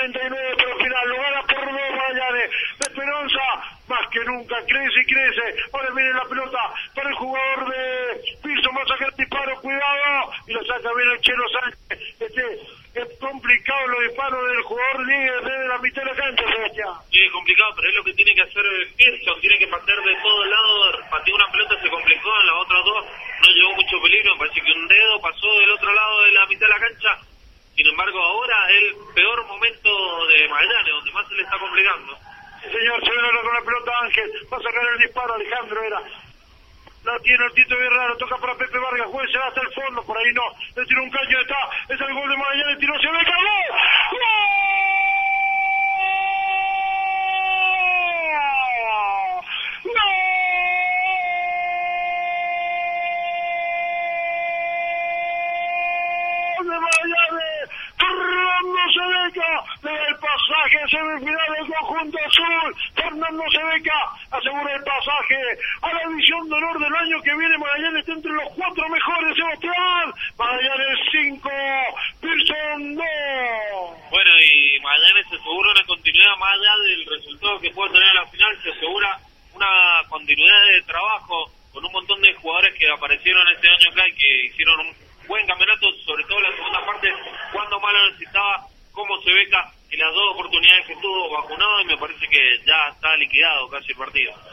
39 por el final, lo gana por 2 Magallanes. La esperanza más que nunca crece y crece. Ahora viene la pelota para el jugador de Pilsen, va a sacar el disparo, cuidado, y lo saca bien el Chelo Sánchez. Es complicado los disparos del jugador desde la mitad de la cancha, Sebastián. Sí, es complicado, pero es lo que tiene que hacer Pearson, tiene que patear de todos lados, pateó una pelota, se complicó, en las otras dos no llevó mucho peligro, me parece que un dedo pasó del otro lado de la mitad de la cancha. Sin embargo, ahora es el peor momento de Magallanes, donde más se le está complicando. Sí, señor, se viene con la pelota Ángel, va a sacar el disparo, Alejandro era. La tiene el Tito Guerrero, toca para Pepe Vargas, juez se va hasta el fondo, por ahí no, le tira un caño, está, es el gol de Magallanes, tiró, se ve, ¡gol! ¡Gol! De Magallanes, Fernando Sebeca, le da el pasaje semifinal del conjunto azul. Fernando Sebeca asegura el pasaje a la división de honor del año que viene. Magallanes está entre los 4 mejores, Sebastián. Magallanes 5, Pilsen 2. Bueno, y Magallanes se asegura una continuidad más allá del resultado que pueda tener en la final, se asegura una continuidad de trabajo con un montón de jugadores que aparecieron este año acá y que hicieron un buen campeonato, sobre todo en la segunda parte, cuando más lo necesitaba, como Sebeca, y las 2 oportunidades que tuvo vacunado, y me parece que ya está liquidado casi el partido.